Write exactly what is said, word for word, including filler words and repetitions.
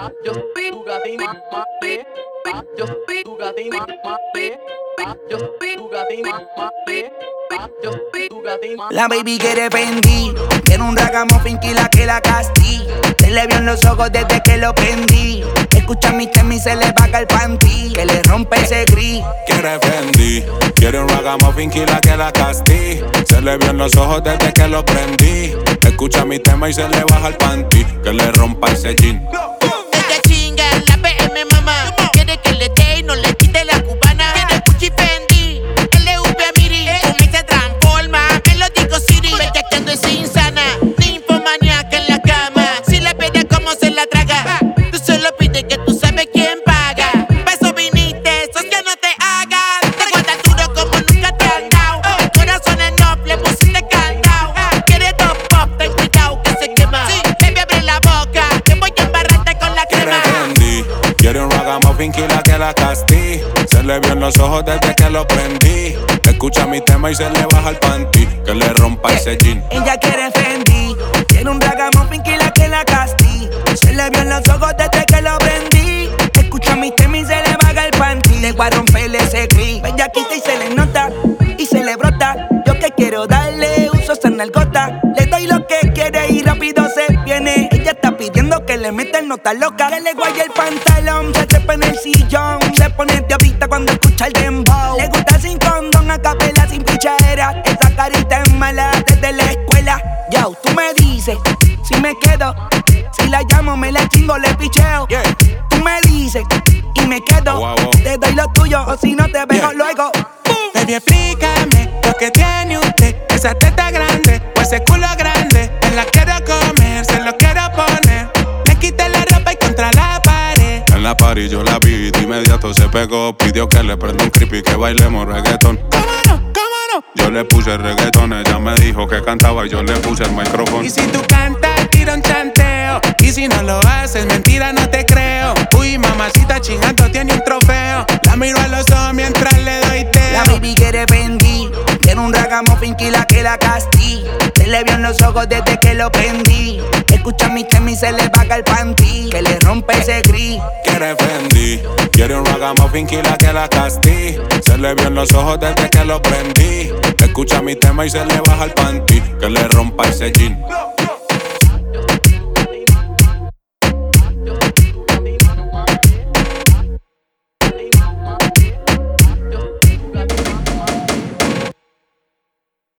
Yo soy tu gatina, mate. Yo soy tu gatina, mate. Yo soy tu gatina, mate. Yo soy tu gatina. La baby quiere Fendi, tiene un ragamuffin que la que la castí. Se le vio en los ojos desde que lo prendí. Escucha mi tema y se le baja el panty, que le rompe ese gris. Quiere Fendi, quiere un ragamuffin que la que la castí. Se le vio en los ojos desde que lo prendí. Escucha mi tema y se le baja el panty, que le rompa ese jean. Ella chinga, la P M mamá. Quiere que le dé y no le quite la cubana. Quiere Gucci Fendi, L V a Miri. Con mi se transforma, me lo digo Siri. Bellaqueando es insana, ninfomaníaca en la cama. Si le pide cómo se la traga, tú solo pides que tú sabes quién paga. Pa' eso viniste, sos que no te hagas. Te guardas duro como nunca te han dado. El corazón en off, le pusiste candado. Quiere dos pop, ten cuidado que se quema. Baby, abre la boca, que voy a embarrarte con la Quiere crema. Fendi, quiere un ragamuffin que la que la castí. Se le vio en los ojos desde que lo prendí. Escucha mi tema y se le baja el panty, que le rompa ese jean. Ella quiere Fendi, tiene un ragamuffin que la que la castí. Se le vio en los ojos desde que lo prendí. Escucha mi tema y se le baja el panty, le voy a romperle ese gris. Ella quita y se le nota, y se le brota. Yo que quiero darle uso a esa nalgota. Le doy lo que quiere y rápido se viene. Ella está pidiendo que le meta el nota loca. Que le guaye el pantalón, se trepa en el sillón. Se pone diablita cuando escucha el dembow. Le gusta sin condón, a capela sin pichadera. Esa carita es mala desde la escuela. Yo, tú me dices, si me quedo. Si la llamo, me la chingo, le picheo. Yeah. Tú me dices, y me quedo. Wow, wow. Te doy lo tuyo, o si no te veo Yeah. luego. Baby, explícame lo que tiene usted. Esa teta grande o ese culo grande. Me la quiero comer, se lo quiero poner. Le quité la ropa y contra la pared. En la party yo la vi y de inmediato se pegó. Pidió que le prenda un creepy que bailemos reggaetón. ¿Cómo no? ¿Cómo no? Yo le puse reggaetón, ella me dijo que cantaba y yo le puse el micrófono. Y si tú cantas, tira un chanteo. Y si no lo haces, mentira, no te creo. Uy, mamacita chingando, tiene un trofeo. La miro a los ojos mientras le doy teo. La baby quiere Fendi, tiene un ragamuffin que la que la castí. Se le vio en los ojos desde que lo prendí. Escucha mi tema y se le baja el panty, que le rompe ese gris. Quiere Fendi, quiere un ragamuffin que la que la castí. Se le vio en los ojos desde que lo prendí. Escucha mi tema y se le baja el panty, que le rompa ese jean.